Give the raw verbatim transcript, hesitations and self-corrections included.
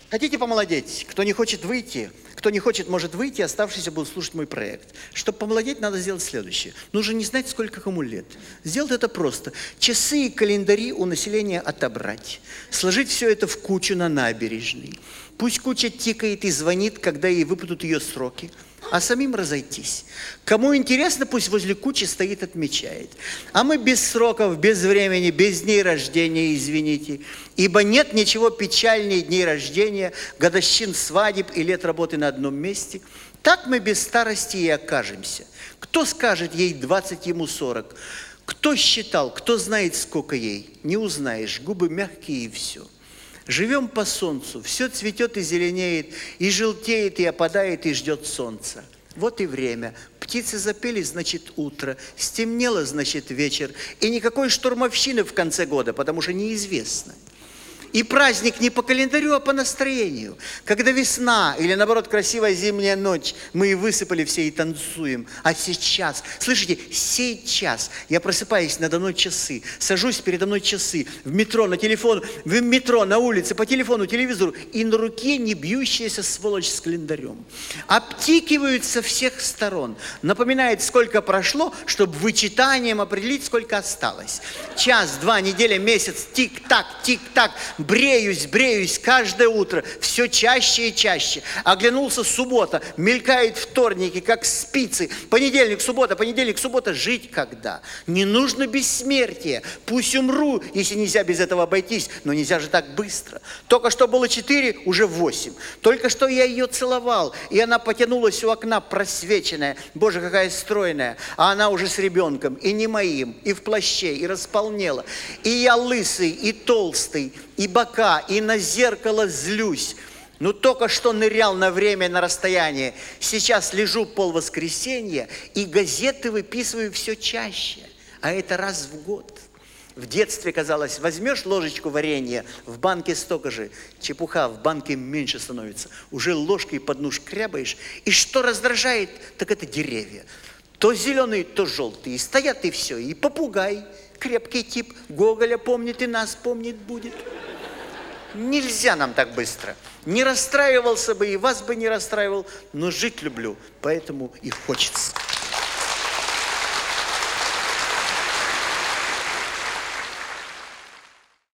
Хотите помолодеть? Кто не хочет выйти, кто не хочет, может выйти, оставшиеся будут слушать мой проект. Чтобы помолодеть, надо сделать следующее. Нужно не знать, сколько кому лет. Сделать это просто. Часы и календари у населения отобрать. Сложить все это в кучу на набережной. Пусть куча тикает и звонит, когда ей выпадут ее сроки, а самим разойтись. Кому интересно, пусть возле кучи стоит, отмечает. А мы без сроков, без времени, без дней рождения, извините. Ибо нет ничего печальнее дней рождения, годовщин свадеб и лет работы на одном месте. Так мы без старости и окажемся. Кто скажет ей двадцать, ему сорок? Кто считал, кто знает, сколько ей? Не узнаешь, губы мягкие и все. Живем по солнцу, все цветет и зеленеет, и желтеет, и опадает, и ждет солнца. Вот и время. Птицы запели, значит, утро. Стемнело, значит, вечер. И никакой штурмовщины в конце года, потому что неизвестно. И праздник не по календарю, а по настроению. Когда весна или, наоборот, красивая зимняя ночь, мы и высыпали все и танцуем. А сейчас, слышите, сейчас я просыпаюсь, надо мной часы, сажусь передо мной часы, в метро, на телефон, в метро, на улице, по телефону, телевизору, и на руке не бьющаяся сволочь с календарем. Обтикивают со всех сторон. Напоминает, сколько прошло, чтобы вычитанием определить, сколько осталось. Час, два, неделя, месяц, тик-так, тик-так. Бреюсь, бреюсь каждое утро, все чаще и чаще. Оглянулся суббота, мелькают вторники, как спицы. Понедельник, суббота, понедельник, суббота. Жить когда? Не нужно бессмертие. Пусть умру, если нельзя без этого обойтись, но нельзя же так быстро. Только что было четыре, уже восемь. Только что я ее целовал, и она потянулась у окна просвеченная. Боже, какая стройная. А она уже с ребенком, и не моим, и в плаще, и располнела. И я лысый, и толстый, и бока, и на зеркало злюсь. Ну, только что нырял на время, на расстояние. Сейчас лежу полвоскресенья, и газеты выписываю все чаще. А это раз в год. В детстве казалось, возьмешь ложечку варенья, в банке столько же. Чепуха, в банке меньше становится. Уже ложкой под нож крябаешь. И что раздражает, так это деревья. То зеленые, то желтые. Стоят и все. И попугай, крепкий тип, Гоголя помнит и нас помнит будет. Нельзя нам так быстро. Не расстраивался бы и вас бы не расстраивал, но жить люблю, поэтому и хочется.